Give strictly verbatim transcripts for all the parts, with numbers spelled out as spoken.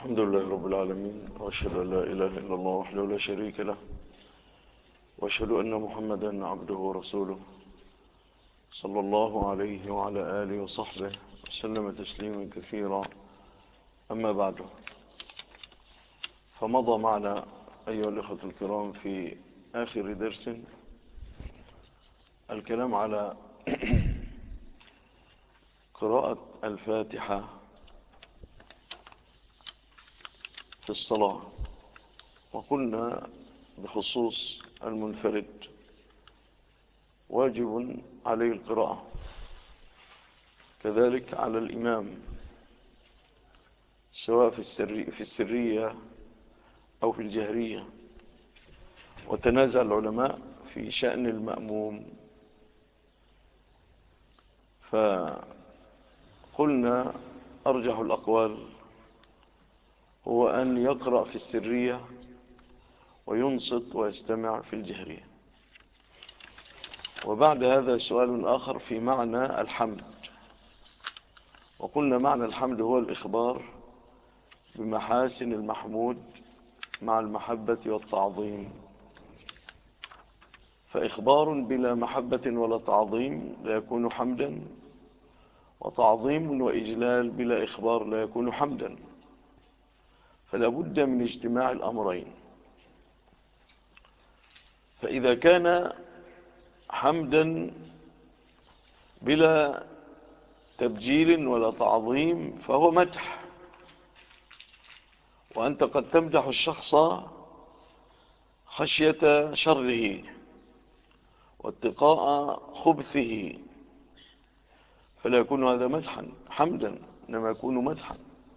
الحمد لله رب العالمين، وأشهد أن لا إله إلا الله وحده لا شريك له، وأشهد أن محمدا عبده ورسوله صلى الله عليه وعلى آله وصحبه وسلم تسليما كثيرا. أما بعد، فمضى معنا أيها الأخوة الكرام في آخر درس الكلام على قراءة الفاتحة في الصلاة، وقلنا بخصوص المنفرد واجب عليه القراءة، كذلك على الإمام سواء في السرية, في السرية أو في الجهرية. وتنازع العلماء في شأن المأموم، فقلنا أرجح الأقوال هو أن يقرأ في السرية وينصت ويستمع في الجهرية. وبعد هذا سؤال آخر في معنى الحمد، وقلنا معنى الحمد هو الإخبار بمحاسن المحمود مع المحبة والتعظيم، فإخبار بلا محبة ولا تعظيم لا يكون حمدا، وتعظيم وإجلال بلا إخبار لا يكون حمدا، فلا بد من اجتماع الأمرين. فإذا كان حمدا بلا تبجيل ولا تعظيم فهو مدح، وأنت قد تمدح الشخص خشية شره واتقاء خبثه، فلا يكون هذا مدحا حمدا، إنما يكون مدحا،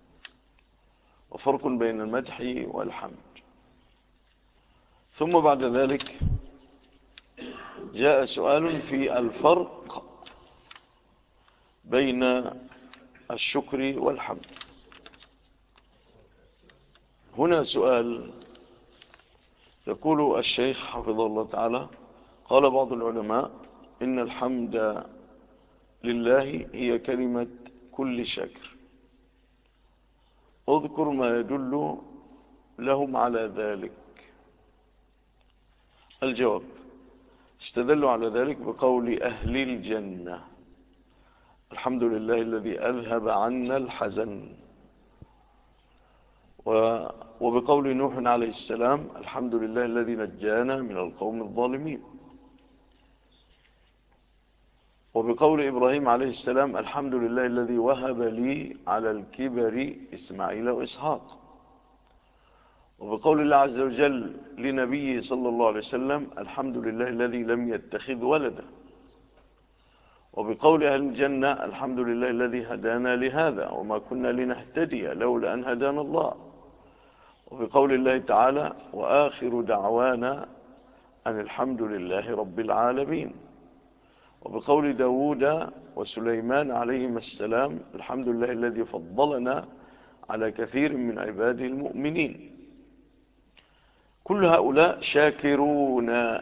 وفرق بين المدح والحمد. ثم بعد ذلك جاء سؤال في الفرق بين الشكر والحمد. هنا سؤال، يقول الشيخ حفظه الله تعالى: قال بعض العلماء إن الحمد لله هي كلمة كل شاكر، اذكر ما يدل لهم على ذلك. الجواب: استدلوا على ذلك بقول أهل الجنة: الحمد لله الذي أذهب عنا الحزن، وبقول نوح عليه السلام: الحمد لله الذي نجانا من القوم الظالمين، وبقول إبراهيم عليه السلام: الحمد لله الذي وهب لي على الكبر إسماعيل وإسحاق، وبقول الله عز وجل لنبيه صلى الله عليه وسلم: الحمد لله الذي لم يتخذ ولدا، وبقول أهل الجنة: الحمد لله الذي هدانا لهذا وما كنا لنهتدي لولا أن هدانا الله، وبقول الله تعالى: وآخر دعوانا أن الحمد لله رب العالمين، وبقول داود وسليمان عليهما السلام: الحمد لله الذي فضلنا على كثير من عباده المؤمنين. كل هؤلاء شاكرون،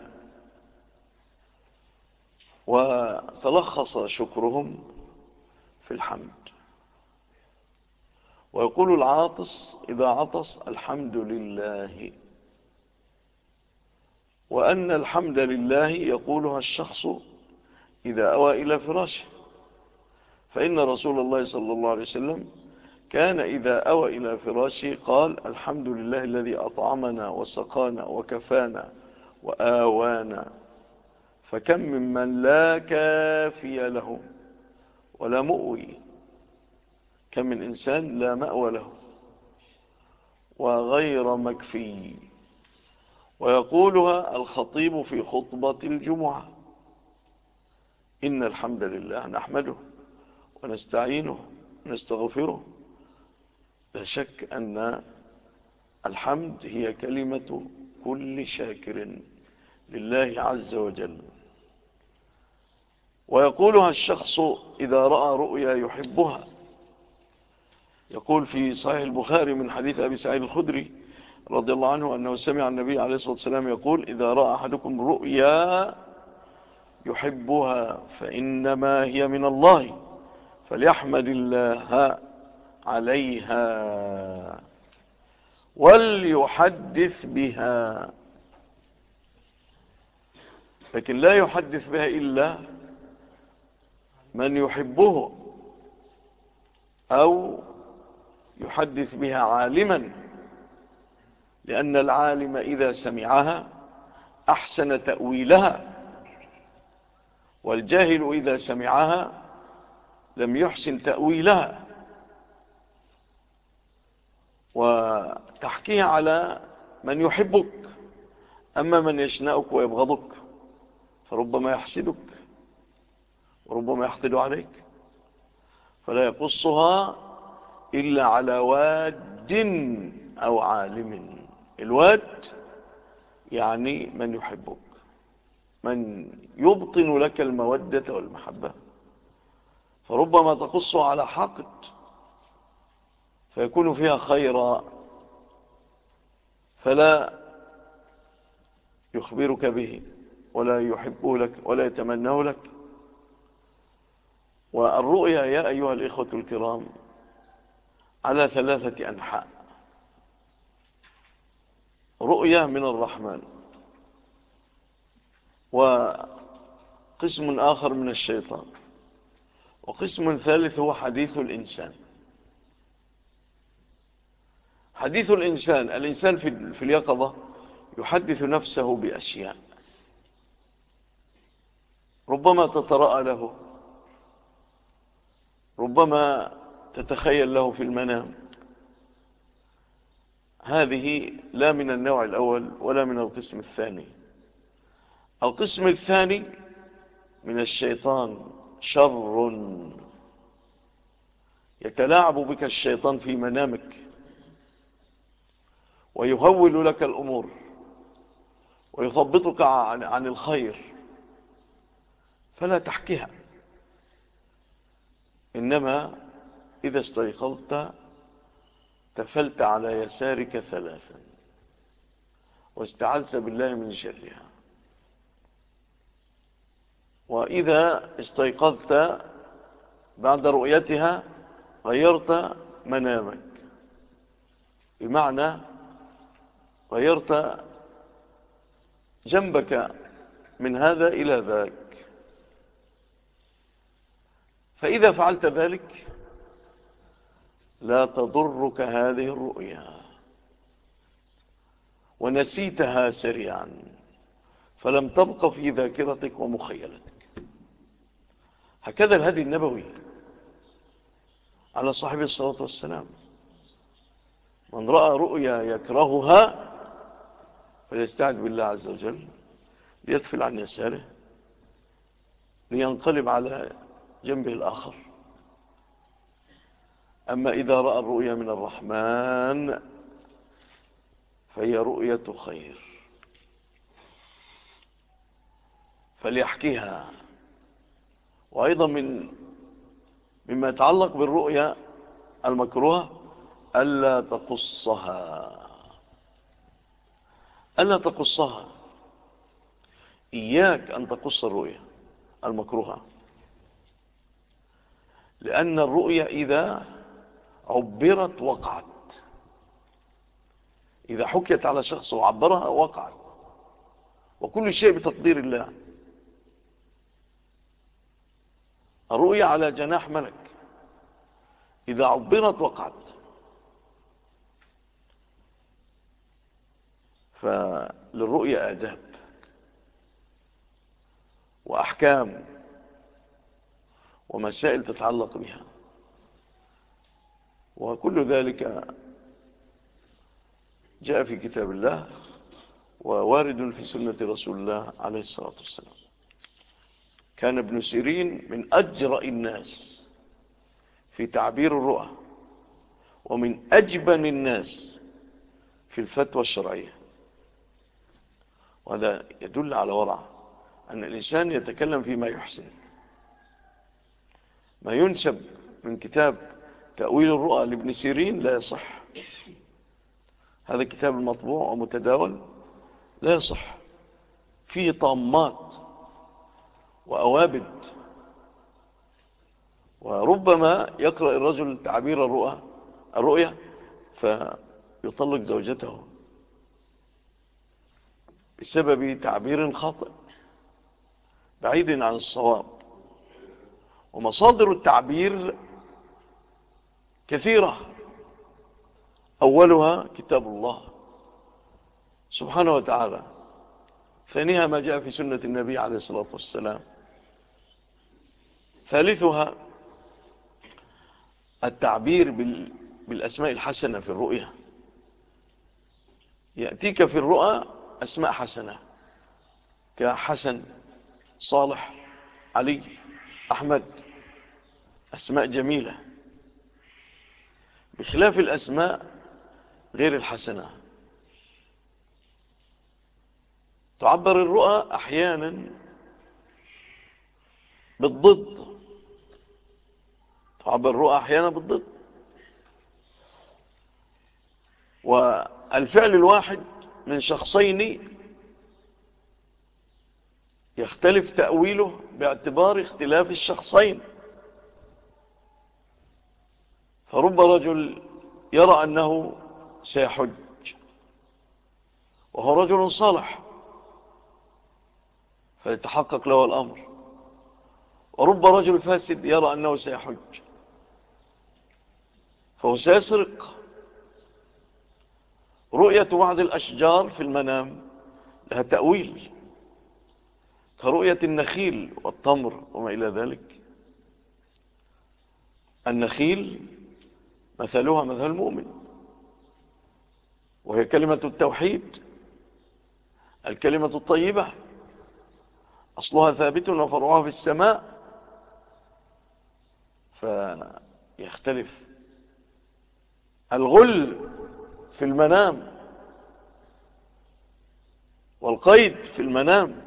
وتلخص شكرهم في الحمد. ويقول العاطس إذا عطس: الحمد لله. وأن الحمد لله يقولها الشخص إذا أوى إلى فراشه، فإن رسول الله صلى الله عليه وسلم كان إذا أوى إلى فراشه قال: الحمد لله الذي أطعمنا وسقانا وكفانا وآوانا. فكم ممن لا كافي له ولا مؤوي، كم من إنسان لا مأوى له وغير مكفي. ويقولها الخطيب في خطبة الجمعة: إن الحمد لله نحمده ونستعينه ونستغفره. لا شك أن الحمد هي كلمة كل شاكر لله عز وجل. ويقولها الشخص إذا رأى رؤيا يحبها. يقول في صحيح البخاري من حديث أبي سعيد الخدري رضي الله عنه أنه سمع النبي عليه الصلاة والسلام يقول: إذا رأى أحدكم رؤيا يحبها فإنما هي من الله فليحمد الله عليها. وليحدث بها، لكن لا يحدث بها إلا من يحبه، أو يحدث بها عالما، لأن العالم إذا سمعها أحسن تأويلها، والجاهل إذا سمعها لم يحسن تأويلها. وتحكيها على من يحبك، أما من يشنأك ويبغضك فربما يحسدك وربما يحقد عليك، فلا يقصها إلا على واد أو عالم. الواد يعني من يحبك، من يبطن لك المودة والمحبة، فربما تقصها على حاقد فيكون فيها خيرا، فلا يخبرك به ولا يحبه لك ولا يتمناه لك. والرؤيا يا أيها الإخوة الكرام على ثلاثة أنحاء: رؤيا من الرحمن، وقسم آخر من الشيطان، وقسم ثالث هو حديث الإنسان. حديث الإنسان، الإنسان في اليقظة يحدث نفسه بأشياء ربما تترأى له، ربما تتخيل له في المنام. هذه لا من النوع الأول ولا من القسم الثاني. القسم الثاني من الشيطان، شر يتلاعب بك الشيطان في منامك ويهول لك الأمور ويثبطك عن الخير، فلا تحكيها، إنما إذا استيقظت تفلت على يسارك ثلاثا واستعذت بالله من شرها. وإذا استيقظت بعد رؤيتها غيرت منامك، بمعنى غيرت جنبك من هذا إلى ذاك. فإذا فعلت ذلك لا تضرك هذه الرؤيا، ونسيتها سريعا فلم تبق في ذاكرتك ومخيلتك. هكذا الهدي النبوي على صاحب الصلاة والسلام: من رأى رؤيا يكرهها فليستعذ بالله عز وجل، ليدفل عن يساره لينقلب على جنبه الآخر. أما إذا رأى الرؤيا من الرحمن فهي رؤية خير فليحكيها. وأيضا من مما يتعلق بالرؤيا المكروهة ألا تقصها، ألا تقصها. إياك أن تقص الرؤيا المكروهة، لأن الرؤيا إذا عبرت وقعت، إذا حكيت على شخص وعبرها وقعت، وكل شيء بتقدير الله. الرؤيا على جناح ملك، إذا عبرت وقعت. فللرؤيا آداب وأحكام ومسائل تتعلق بها، وكل ذلك جاء في كتاب الله ووارد في سنة رسول الله عليه الصلاة والسلام. كان ابن سيرين من أجرأ الناس في تعبير الرؤى، ومن أجبن الناس في الفتوى الشرعية. وهذا يدل على ورع أن الإنسان يتكلم فيما يحسن. ما ينسب من كتاب تأويل الرؤى لابن سيرين لا يصح، هذا كتاب المطبوع ومتداول لا يصح، فيه طامات وأوابد، وربما يقرأ الرجل تعبير الرؤى الرؤية يطلق زوجته بسبب تعبير خاطئ بعيد عن الصواب. ومصادر التعبير كثيرة، أولها كتاب الله سبحانه وتعالى، ثانيها ما جاء في سنة النبي عليه الصلاة والسلام، ثالثها التعبير بالأسماء الحسنة في الرؤية. يأتيك في الرؤى أسماء حسنة كحسن، صالح، علي، أحمد، أسماء جميلة، بخلاف الأسماء غير الحسنة. تعبر الرؤى أحيانا بالضد، تعبر الرؤى أحيانا بالضد، والفعل الواحد من شخصين يختلف تأويله باعتبار اختلاف الشخصين. فرب رجل يرى أنه سيحج وهو رجل صالح فيتحقق له الأمر، ورب رجل فاسد يرى أنه سيحج فهو سيسرق. رؤية بعض الأشجار في المنام لها تأويل كرؤية النخيل والتمر وما إلى ذلك. النخيل مثلها مثل المؤمن، وهي كلمة التوحيد، الكلمة الطيبة، أصلها ثابت وفرعها في السماء. فيختلف الغل في المنام والقيد في المنام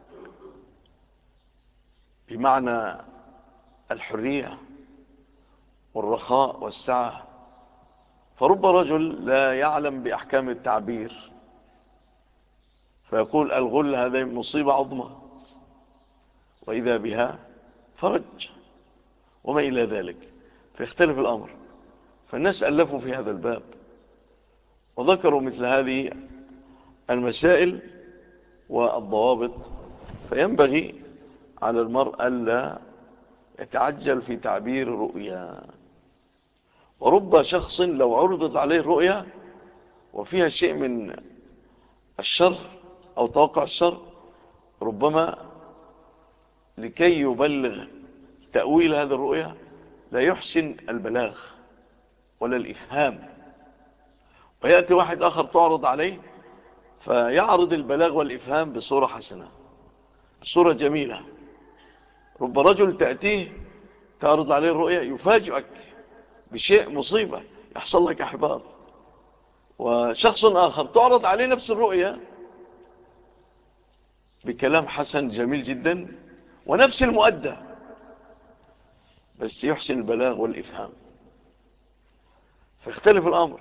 بمعنى الحرية والرخاء والسعة. فرب رجل لا يعلم بأحكام التعبير فيقول الغل هذه مصيبة عظمى، وإذا بها فرج وما إلى ذلك، فيختلف الأمر. فالناس ألفوا في هذا الباب وذكروا مثل هذه المسائل والضوابط. فينبغي على المرء ألا يتعجل في تعبير رؤيا. ورب شخص لو عرضت عليه الرؤيا وفيها شيء من الشر أو توقع الشر، ربما لكي يبلغ تأويل هذه الرؤيا لا يحسن البلاغ ولا الإفهام، ويأتي واحد آخر تعرض عليه فيعرض البلاغ والإفهام بصورة حسنة، بصورة جميلة. رب رجل تأتيه تعرض عليه الرؤيا يفاجئك بشيء مصيبة يحصل لك أحباط، وشخص آخر تعرض عليه نفس الرؤيا بكلام حسن جميل جدا ونفس المؤدى بس يحسن البلاغ والإفهام، فاختلف الأمر.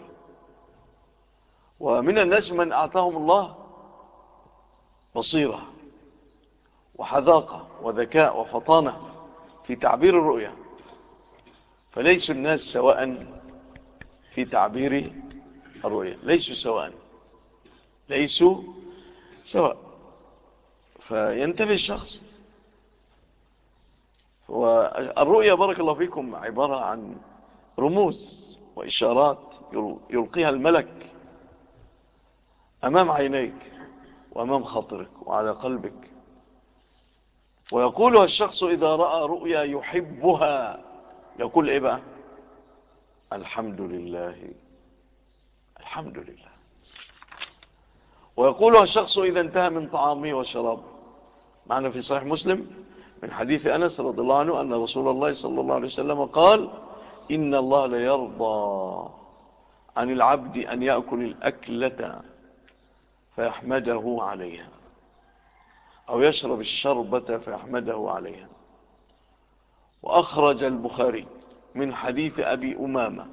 ومن الناس من أعطاهم الله بصيرة وحذاقة وذكاء وفطانة في تعبير الرؤيا، فليسوا الناس سواء في تعبير الرؤيا، ليسوا سواء، ليسوا سواء. فينتبه الشخص. والرؤيا بارك الله فيكم عبارة عن رموز وإشارات يلقيها الملك أمام عينيك وأمام خاطرك وعلى قلبك، ويقولها الشخص إذا رأى رؤيا يحبها يقول إيه بقى؟ الحمد لله، الحمد لله. ويقولها الشخص إذا انتهى من طعامه وشرابه. معنا في صحيح مسلم من حديث أنس رضي الله عنه أن رسول الله صلى الله عليه وسلم قال إن الله لا يرضى عن العبد أن يأكل الأكلة فيحمده عليها أو يشرب الشربة فيحمده عليها. وأخرج البخاري من حديث أبي أمامة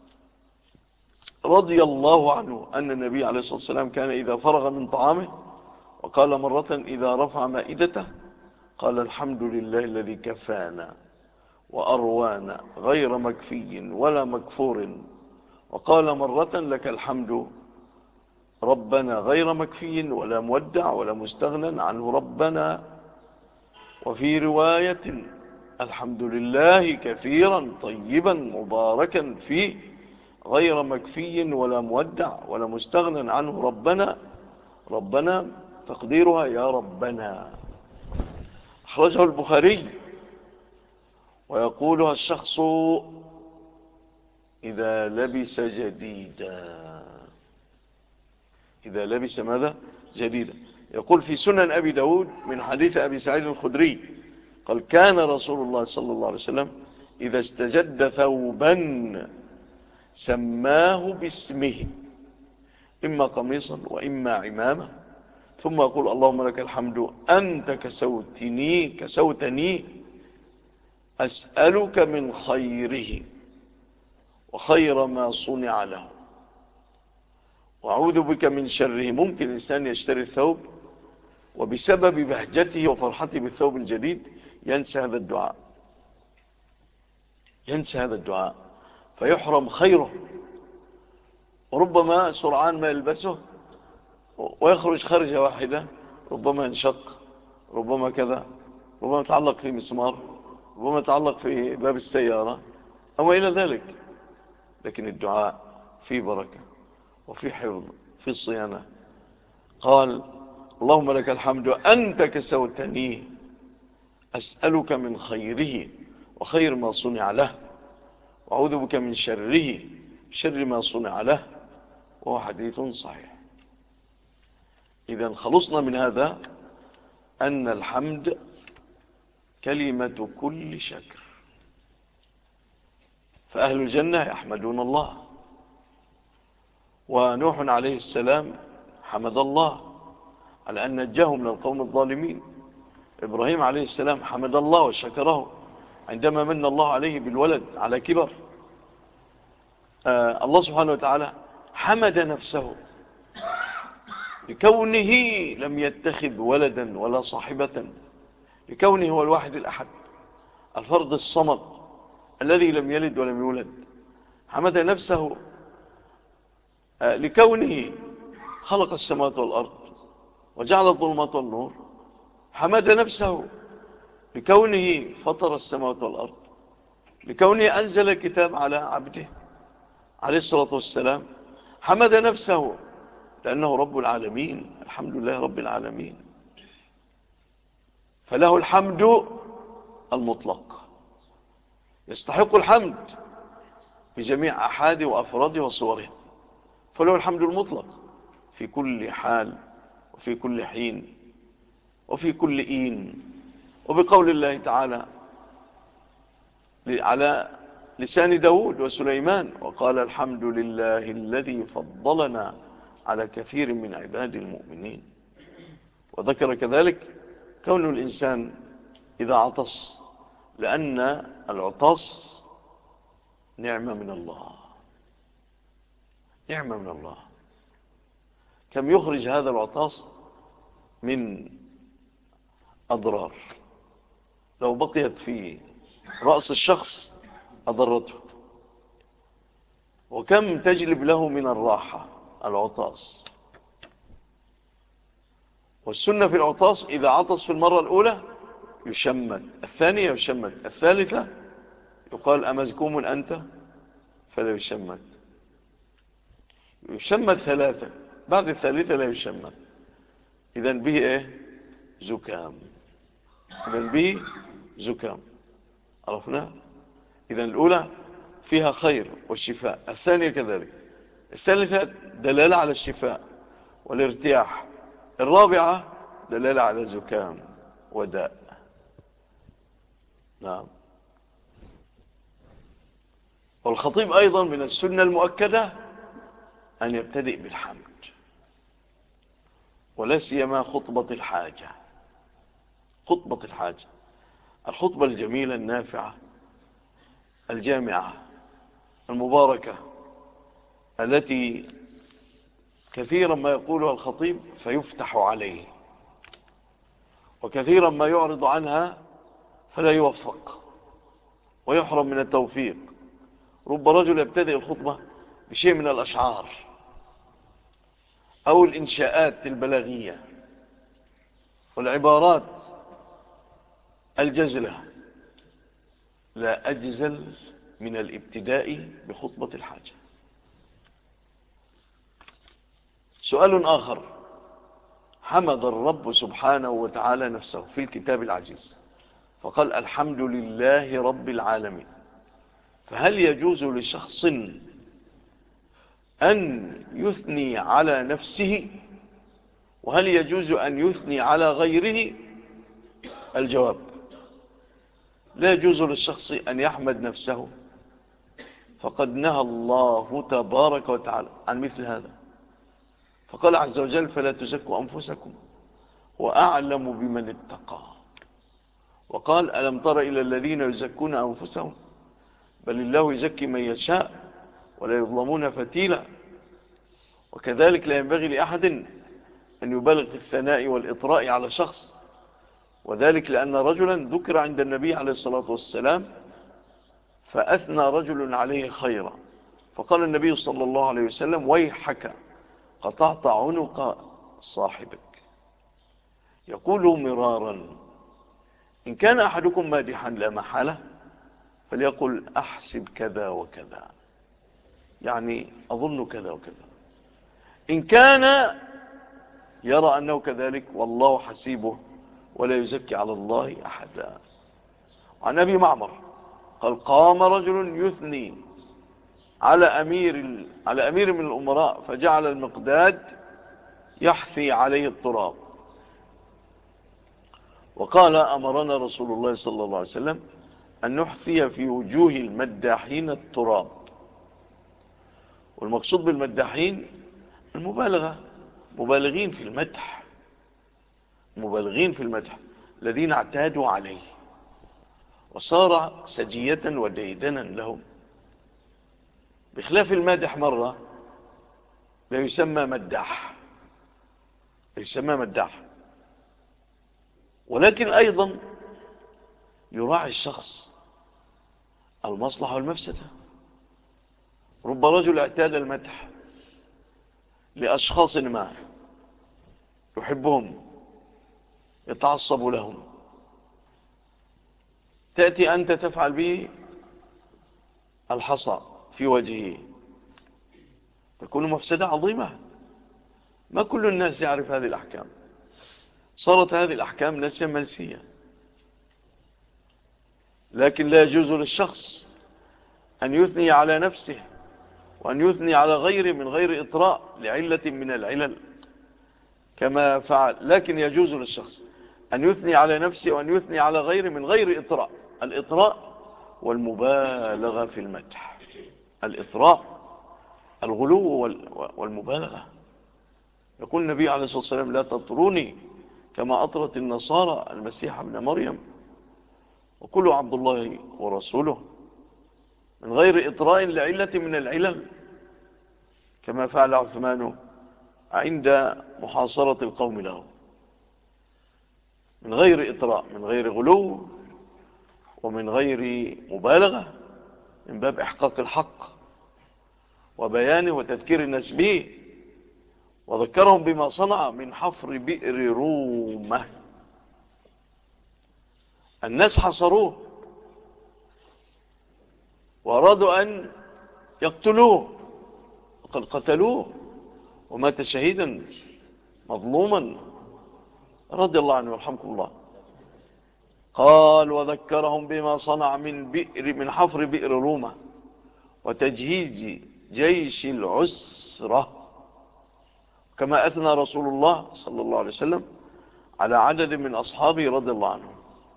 رضي الله عنه أن النبي عليه الصلاة والسلام كان إذا فرغ من طعامه وقال مرة إذا رفع مائدته قال الحمد لله الذي كفانا وأروانا غير مكفي ولا مكفور وقال مرة لك الحمد ربنا غير مكفي ولا مودع ولا مستغنى عنه ربنا. وفي رواية الحمد لله كثيرا طيبا مباركا فيه غير مكفي ولا مودع ولا مستغنى عنه ربنا. ربنا تقديرها يا ربنا. أخرجه البخاري. ويقولها الشخص إذا لبس جديدا. إذا لبس ماذا؟ جديدا. يقول في سنن أبي داود من حديث أبي سعيد الخدري قال كان رسول الله صلى الله عليه وسلم إذا استجد ثوبا سماه باسمه إما قميصا وإما عمامة ثم يقول اللهم لك الحمد أنت كسوتني كسوتني أسألك من خيره وخير ما صنع له وأعوذ بك من شره. ممكن الإنسان يشتري الثوب وبسبب بهجته وفرحته بالثوب الجديد ينسى هذا الدعاء ينسى هذا الدعاء فيحرم خيره. وربما سرعان ما يلبسه ويخرج خرجة واحدة ربما ينشق ربما كذا ربما يتعلق في مسمار ربما يتعلق في باب السيارة أو إلى ذلك. لكن الدعاء فيه بركة وفي حفظ في صيانة. قال اللهم لك الحمد أنت كسوتني أسألك من خيره وخير ما صنع له وأعوذ بك من شره شر ما صنع له. وهو حديث صحيح. إذن خلصنا من هذا أن الحمد كلمة كل شكر. فأهل الجنة يحمدون الله. ونوح عليه السلام حمد الله على أن نجاه من القوم الظالمين. إبراهيم عليه السلام حمد الله وشكره عندما من الله عليه بالولد على كبر. آه الله سبحانه وتعالى حمد نفسه لكونه لم يتخذ ولدا ولا صاحبة لكونه هو الواحد الأحد الفرد الصمد الذي لم يلد ولم يولد. حمد نفسه آه لكونه خلق السماوات والأرض وجعل الظلمات والنور. حمد نفسه لكونه فطر السماوات والأرض لكونه أنزل الكتاب على عبده عليه الصلاة والسلام. حمد نفسه لأنه رب العالمين. الحمد لله رب العالمين. فله الحمد المطلق يستحق الحمد بجميع أحاده وأفراده وصوره. فله الحمد المطلق في كل حال وفي كل حين وفي كل إين. وبقول الله تعالى على لسان داود وسليمان وقال الحمد لله الذي فضلنا على كثير من عباد المؤمنين. وذكر كذلك كون الإنسان إذا عطس لأن العطاس نعمة من الله نعمة من الله. كم يخرج هذا العطاس من أضرار لو بقيت في رأس الشخص أضرته. وكم تجلب له من الراحة العطاس. والسنة في العطاس إذا عطس في المرة الأولى يشمت الثانية يشمت الثالثة يقال أمزكوم أنت فلا يشمت. يشمت ثلاثة بعد الثالثة لا يشمت. إذن به إيه زكام. إذن به زكام. عرفنا. إذن الأولى فيها خير والشفاء الثانية كذلك الثالثة دلالة على الشفاء والارتياح الرابعة دلالة على زكام وداء. نعم. والخطيب أيضا من السنة المؤكدة أن يبتدئ بالحمد ولا سيما خطبة الحاجة. خطبة الحاجة الخطبة الجميلة النافعة الجامعة المباركة التي كثيرا ما يقولها الخطيب فيفتح عليه وكثيرا ما يعرض عنها فلا يوفق ويحرم من التوفيق. رب رجل يبتدئ الخطبة بشيء من الأشعار أو الإنشاءات البلاغية والعبارات الجزلة، لا أجزل من الابتداء بخطبة الحاجة. سؤال آخر: حمد الرب سبحانه وتعالى نفسه في الكتاب العزيز فقال: الحمد لله رب العالمين. فهل يجوز لشخص أن يثني على نفسه؟ وهل يجوز أن يثني على غيره؟ الجواب: لا يجوز للشخص أن يحمد نفسه، فقد نهى الله تبارك وتعالى عن مثل هذا، فقال عز وجل: فلا تزكوا أنفسكم وأعلم بمن اتقى. وقال: ألم تر إلى الذين يزكون أنفسهم بل الله يزكي من يشاء ولا يظلمون فتيلا. وكذلك لا ينبغي لأحد أن يبالغ في الثناء والإطراء على شخص، وذلك لأن رجلا ذكر عند النبي عليه الصلاة والسلام فأثنى رجل عليه خيرا، فقال النبي صلى الله عليه وسلم: ويحك قطعت عنق صاحبك. يقول مرارا: إن كان أحدكم مادحا لا محالة فليقل أحسب كذا وكذا، يعني أظن كذا وكذا. إن كان يرى أنه كذلك والله حسيبه ولا يزكي على الله أحدا. عن أبي معمر قال: قام رجل يثني على أمير, على أمير من الأمراء فجعل المقداد يحثي عليه التراب، وقال: أمرنا رسول الله صلى الله عليه وسلم أن نحثي في وجوه المداحين التراب. والمقصود بالمداحين المبالغة، مبالغين في المدح، مبالغين في المدح الذين اعتادوا عليه وصار سجية وديدنا لهم، بخلاف المادح مرة لا يسمى مداح، لا يسمى مداح. ولكن أيضا يراعي الشخص المصلحة والمفسدة. رب رجل اعتاد المدح لأشخاص ما يحبهم يتعصب لهم، تأتي أنت تفعل به الحصى في وجهه، تكون مفسدة عظيمة. ما كل الناس يعرف هذه الأحكام، صارت هذه الأحكام نسيا منسية. لكن لا يجوز للشخص أن يثني على نفسه وأن يثني على غيره من غير إطراء لعلة من العلل كما فعل. لكن يجوز للشخص أن يثني على نفسه وأن يثني على غيره من غير إطراء. الإطراء والمبالغة في المدح، الإطراء الغلو والمبالغة. يقول النبي عليه الصلاة والسلام: لا تطروني كما أطرت النصارى المسيح ابن مريم، وكلوا عبد الله ورسوله، من غير إطراء لعلة من العلل كما فعل عثمان عند محاصرة القوم له، من غير إطراء، من غير غلو ومن غير مبالغة، من باب إحقاق الحق وبيانه وتذكير الناس به. وذكرهم بما صنع من حفر بئر رومة. الناس حصروه وأرادوا أن يقتلوه وقد قتلوه ومات شهيدا مظلوما رضي الله عنه ورحمكم الله. قال: وذكرهم بما صنع من بئر من حفر بئر رومة وتجهيز جيش العسرة، كما أثنى رسول الله صلى الله عليه وسلم على عدد من أصحابه رضي الله عنهم.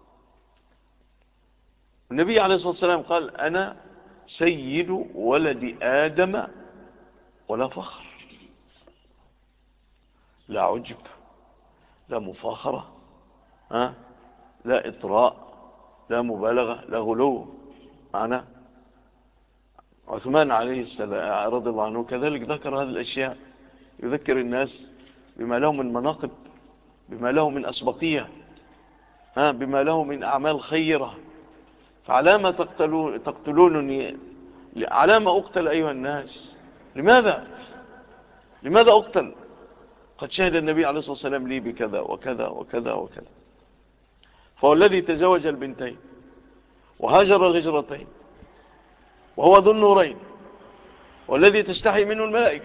النبي عليه الصلاة والسلام قال: أنا سيد ولد آدم ولا فخر، لا عجب، لا مفاخرة، ها؟ لا إطراء، لا مبالغة، لا غلو معنا. عثمان عليه السلام رضي الله عنه كذلك ذكر هذه الأشياء، يذكر الناس بما له من مناقب، بما له من أسبقية، ها؟ بما له من أعمال خيرة. فعلامة تقتلون تقتلونني، علامة أقتل أيها الناس، لماذا لماذا أقتل؟ قد شهد النبي عليه الصلاة والسلام لي بكذا وكذا وكذا وكذا. فهو الذي تزوج البنتين وهاجر الهجرتين وهو ذو النورين والذي تستحي منه الملائكة.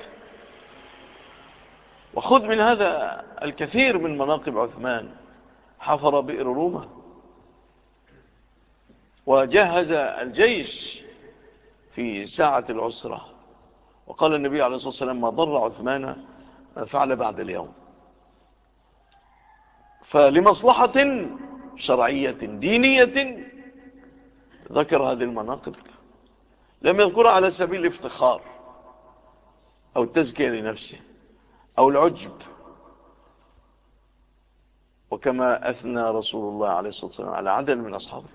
وخذ من هذا الكثير من مناقب عثمان. حفر بئر روما وجهز الجيش في ساعة العسرة، وقال النبي عليه الصلاة والسلام ما ضر عثمان ما فعل بعد اليوم. فلمصلحة شرعية دينية ذكر هذه المناقب، لم يذكرها على سبيل الافتخار أو التزكية لنفسه أو العجب، وكما أثنى رسول الله عليه الصلاة والسلام على عدد من أصحابه.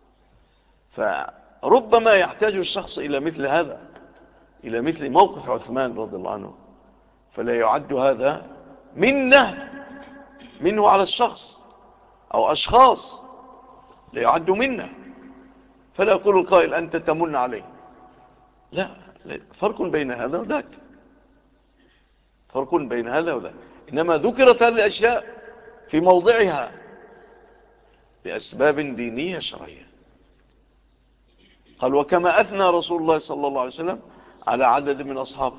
فربما يحتاج الشخص إلى مثل هذا، إلى مثل موقف عثمان رضي الله عنه، فلا يعد هذا منه منه على الشخص أو أشخاص، لا يعد منه. فلا يقول القائل أنت تمن عليه، لا, لا فرق بين هذا وذاك، فرق بين هذا وذاك. إنما ذكرت هذه الأشياء في موضعها لأسباب دينية شرعية. قال وكما أثنى رسول الله صلى الله عليه وسلم على عدد من أصحابه،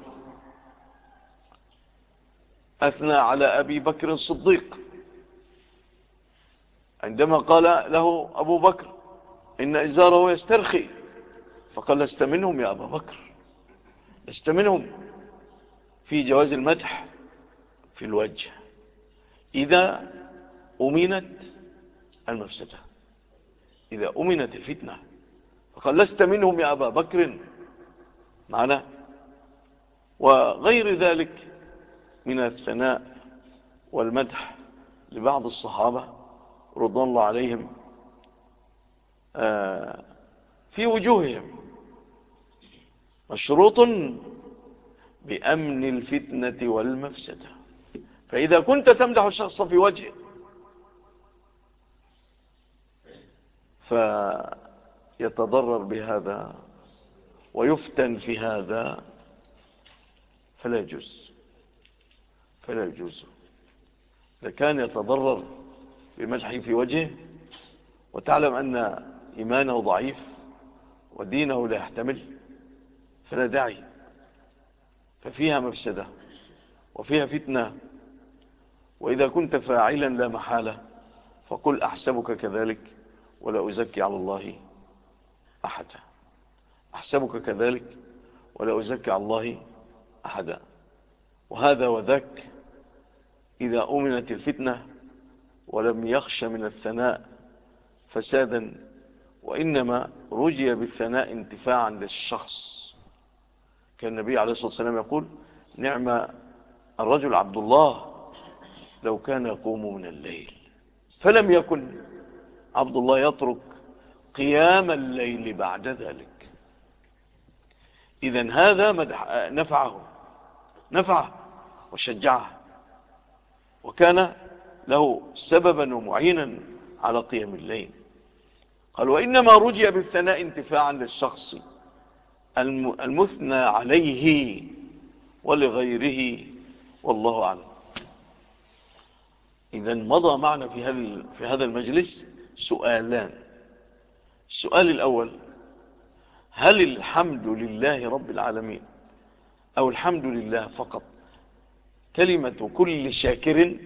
أثنى على أبي بكر الصديق عندما قال له أبو بكر إن إزاره يسترخي، فقال لست منهم يا أبا بكر، لست منهم، في جواز المدح في الوجه إذا أمنت المفسدة، إذا أمنت الفتنة. فقال لست منهم يا أبا بكر معنا. وغير ذلك من الثناء والمدح لبعض الصحابة رضوان الله عليهم في وجوههم مشروط بأمن الفتنة والمفسدة. فإذا كنت تمدح الشخص في وجهه فيتضرر بهذا ويفتن في هذا فلا يجوز، فلا يجوز. إذا كان يتضرر بمدحه في وجهه وتعلم أن إيمانه ضعيف ودينه لا يحتمل فلا داعي، ففيها مفسدة وفيها فتنة. وإذا كنت فاعلا لا محالة فقل أحسبك كذلك ولا أزكي على الله أحدا، أحسبك كذلك ولا أزكي على الله أحدا. وهذا وذاك إذا أمنت الفتنة ولم يخش من الثناء فسادا، وإنما رجي بالثناء انتفاعا للشخص. كان النبي عليه الصلاة والسلام يقول نعم الرجل عبد الله لو كان يقوم من الليل، فلم يكن عبد الله يترك قيام الليل بعد ذلك. إذن هذا نفعه نفعه وشجعه، وكان له سببا ومعينا على قيام الليل. قال وإنما رجي بالثناء انتفاعا للشخص المثنى عليه ولغيره، والله أعلم. إذن مضى معنا في هذا في هذا المجلس سؤالان. السؤال الأول هل الحمد لله رب العالمين أو الحمد لله فقط كلمة كل شاكر؟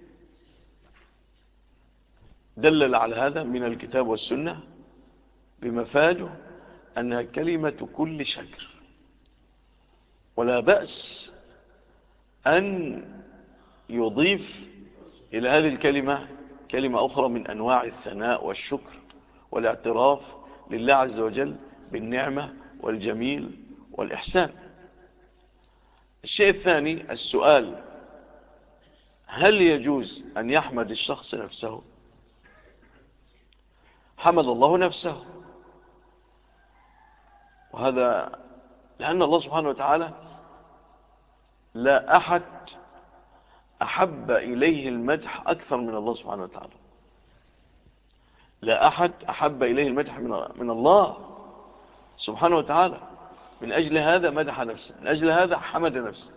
دلل على هذا من الكتاب والسنة بمفاده أنها كلمة كل شاكر، ولا بأس أن يضيف إلى هذه الكلمة كلمة أخرى من أنواع الثناء والشكر والاعتراف لله عز وجل بالنعمة والجميل والإحسان. الشيء الثاني السؤال هل يجوز أن يحمد الشخص نفسه؟ حمد الله نفسه، وهذا لأن الله سبحانه وتعالى لا أحد أحب إليه المدح أكثر من الله سبحانه وتعالى، لا أحد أحب إليه المدح من الله سبحانه وتعالى. من أجل هذا مدح نفسه، من أجل هذا حمد نفسه.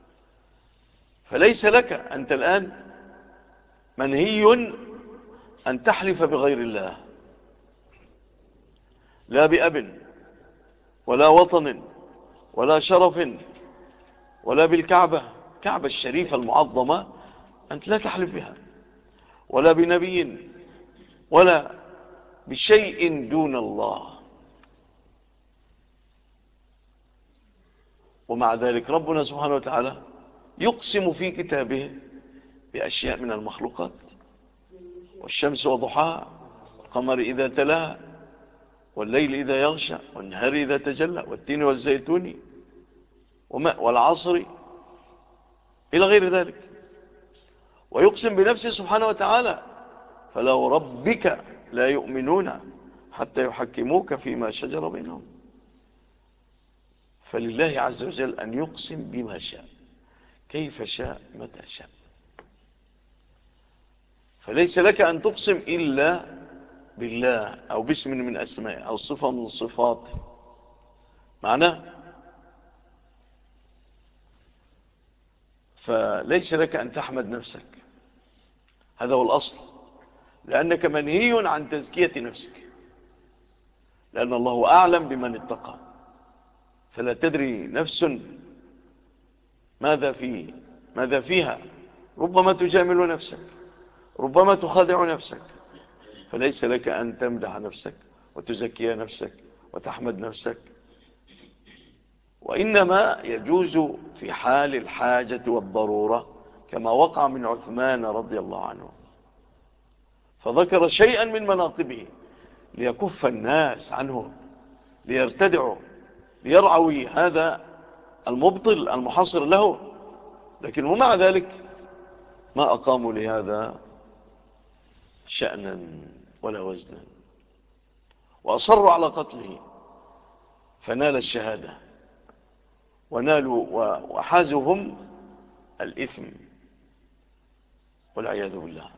فليس لك أنت الآن منهي أن تحلف بغير الله، لا بأب ولا وطن ولا شرف ولا بالكعبة، كعبة الشريفة المعظمة أنت لا تحلف بها، ولا بنبي ولا بشيء دون الله. ومع ذلك ربنا سبحانه وتعالى يقسم في كتابه بأشياء من المخلوقات، والشمس وضحاها، القمر إذا تلاها، والليل إذا يغشى، والنهار إذا تجلى، والتين والزيتون، والعصر، إلى غير ذلك. ويقسم بنفسه سبحانه وتعالى: فلو ربك لا يؤمنون حتى يحكموك فيما شجر بينهم. فلله عز وجل أن يقسم بما شاء كيف شاء متى شاء. فليس لك أن تقسم إلا بالله أو باسم من أسمائه أو صفة من صفاته. معناه فليس لك أن تحمد نفسك، هذا هو الأصل، لأنك منهي عن تزكية نفسك، لأن الله أعلم بمن اتقى. فلا تدري نفس ماذا فيه ماذا فيها، ربما تجامل نفسك، ربما تخادع نفسك. فليس لك أن تمدح نفسك وتزكي نفسك وتحمد نفسك، وإنما يجوز في حال الحاجة والضرورة، كما وقع من عثمان رضي الله عنه، فذكر شيئا من مناقبه ليكف الناس عنه، ليرتدعوا، ليرعوي هذا المبطل المحصر له، لكن ومع ذلك ما أقاموا لهذا شأنا ولا وزنا، وأصروا على قتله، فنال الشهادة ونالوا وحازهم الإثم والعياذ بالله.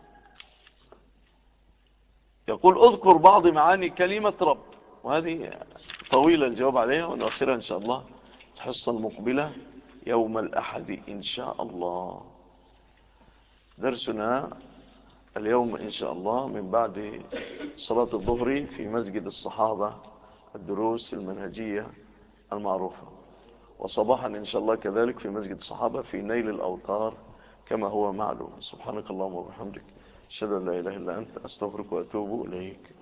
يقول: اذكر بعض معاني كلمة رب، وهذه طويلة الجواب عليها، ونؤخرها إن شاء الله الحصة المقبلة يوم الأحد إن شاء الله. درسنا اليوم إن شاء الله من بعد صلاة الظهر في مسجد الصحابة، الدروس المنهجية المعروفة، وصباحا إن شاء الله كذلك في مسجد الصحابة في نيل الأوطار كما هو معلوم. سبحانك اللهم وبحمدك، أشهد أن لا إله إلا أنت، أستغفرك وأتوب إليك.